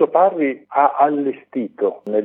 l'Istituto Parri ha allestito nel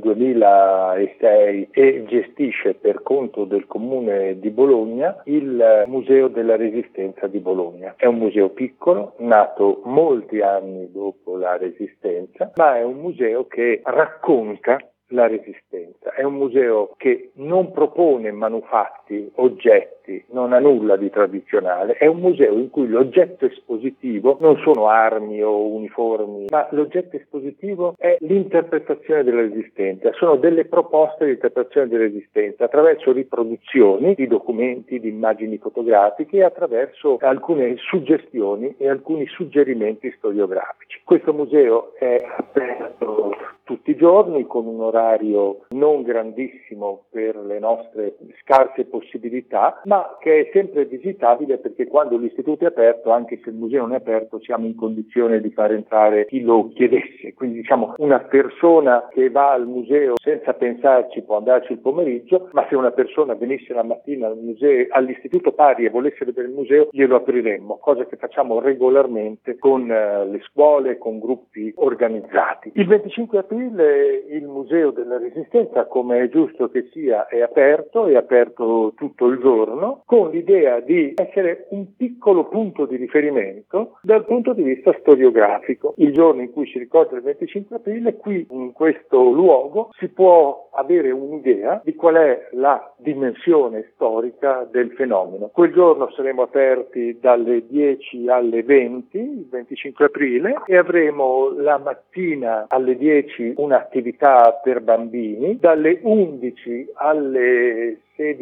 2006 e gestisce per conto del Comune di Bologna il Museo della Resistenza di Bologna. È un museo piccolo, nato molti anni dopo la Resistenza, ma è un museo che racconta la Resistenza. È un museo che non propone manufatti, oggetti, non ha nulla di tradizionale. È un museo in cui l'oggetto espositivo non sono armi o uniformi, ma l'oggetto espositivo è l'interpretazione della Resistenza. Sono delle proposte di interpretazione della Resistenza attraverso riproduzioni di documenti, di immagini fotografiche e attraverso alcune suggestioni e alcuni suggerimenti storiografici. Questo museo è aperto tutti i giorni con un orario non grandissimo per le nostre scarse possibilità, ma che è sempre visitabile perché quando l'istituto è aperto, anche se il museo non è aperto, siamo in condizione di far entrare chi lo chiedesse. Quindi una persona che va al museo senza pensarci può andarci il pomeriggio, ma se una persona venisse la mattina all'istituto Parri e volesse vedere il museo, glielo apriremmo, cosa che facciamo regolarmente con le scuole, con gruppi organizzati. Il 25 aprile il Museo della Resistenza, come è giusto che sia, è aperto tutto il giorno, con l'idea di essere un piccolo punto di riferimento dal punto di vista storiografico. Il giorno in cui si ricorda il 25 aprile, qui in questo luogo si può avere un'idea di qual è la dimensione storica del fenomeno. Quel giorno saremo aperti dalle 10 alle 20, il 25 aprile, e avremo la mattina alle 10 un'attività per bambini, dalle 11 alle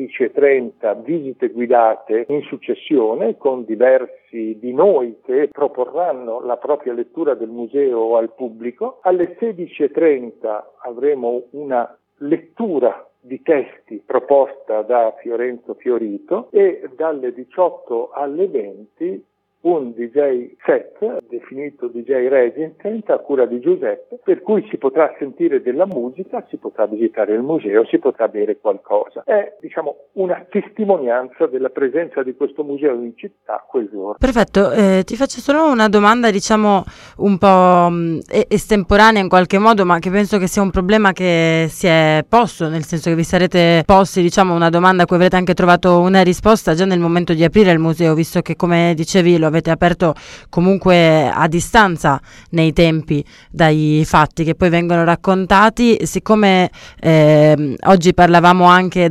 16:30 visite guidate in successione con diversi di noi che proporranno la propria lettura del museo al pubblico. Alle 16:30 avremo una lettura di testi proposta da Fiorenzo Fiorito e dalle 18 alle 20 un DJ set, definito DJ Resident, a cura di Giuseppe, per cui si potrà sentire della musica, si potrà visitare il museo, si potrà bere qualcosa. È, una testimonianza della presenza di questo museo in città quel giorno. Perfetto, ti faccio solo una domanda, un po' estemporanea in qualche modo, ma che penso che sia un problema che si è posto, nel senso che vi sarete posti, una domanda a cui avrete anche trovato una risposta già nel momento di aprire il museo, visto che, come dicevi, lo avete aperto comunque a distanza nei tempi dai fatti che poi vengono raccontati. Siccome oggi parlavamo anche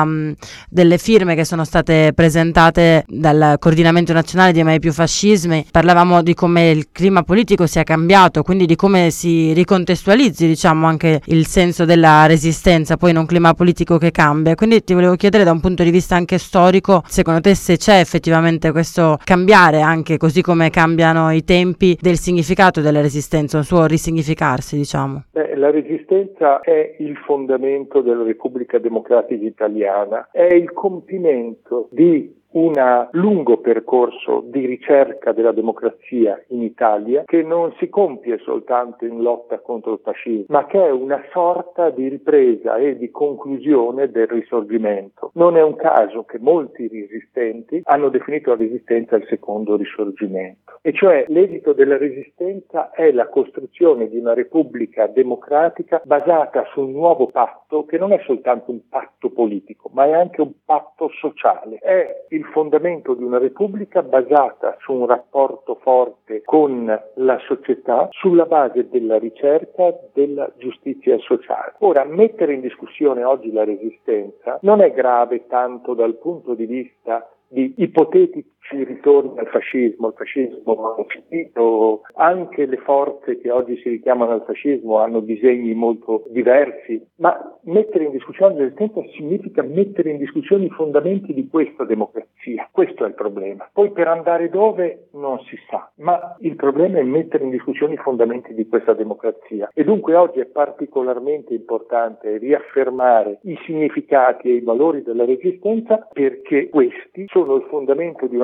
delle firme che sono state presentate dal Coordinamento Nazionale di Mai Più Fascismi, parlavamo di come il clima politico sia cambiato, quindi di come si ricontestualizzi anche il senso della resistenza, poi in un clima politico che cambia. Quindi ti volevo chiedere, da un punto di vista anche storico, secondo te se c'è effettivamente questo cambiare, anche così come cambiano i tempi, del significato della resistenza, un suo risignificarsi, La resistenza è il fondamento della Repubblica Democratica Italiana, è il compimento di un lungo percorso di ricerca della democrazia in Italia che non si compie soltanto in lotta contro il fascismo, ma che è una sorta di ripresa e di conclusione del risorgimento. Non è un caso che molti resistenti hanno definito la resistenza il secondo risorgimento, e cioè l'esito della resistenza è la costruzione di una repubblica democratica basata su un nuovo patto che non è soltanto un patto politico, ma è anche un patto sociale. È il fondamento di una repubblica basata su un rapporto forte con la società sulla base della ricerca della giustizia sociale. Ora, mettere in discussione oggi la resistenza non è grave tanto dal punto di vista di ipotetici ritorni al fascismo. Il fascismo è finito, anche le forze che oggi si richiamano al fascismo hanno disegni molto diversi, ma mettere in discussione la resistenza significa mettere in discussione i fondamenti di questa democrazia. Questo è il problema. Poi per andare dove non si sa, ma il problema è mettere in discussione i fondamenti di questa democrazia, e dunque oggi è particolarmente importante riaffermare i significati e i valori della resistenza, perché questi sono il fondamento di una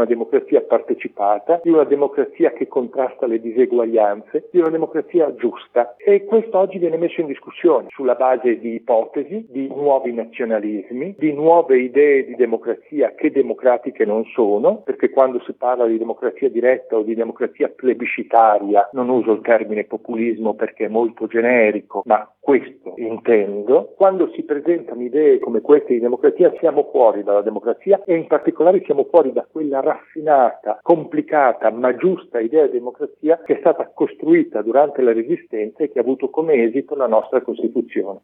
democrazia partecipata, di una democrazia che contrasta le diseguaglianze, di una democrazia giusta. E questo oggi viene messo in discussione sulla base di ipotesi, di nuovi nazionalismi, di nuove idee di democrazia che democratiche non sono, perché quando si parla di democrazia diretta o di democrazia plebiscitaria, non uso il termine populismo perché è molto generico, ma questo intendo. Quando si presentano idee come queste di democrazia, siamo fuori dalla democrazia e in particolare siamo fuori da quella raffinata, complicata ma giusta idea di democrazia che è stata costruita durante la Resistenza e che ha avuto come esito la nostra Costituzione.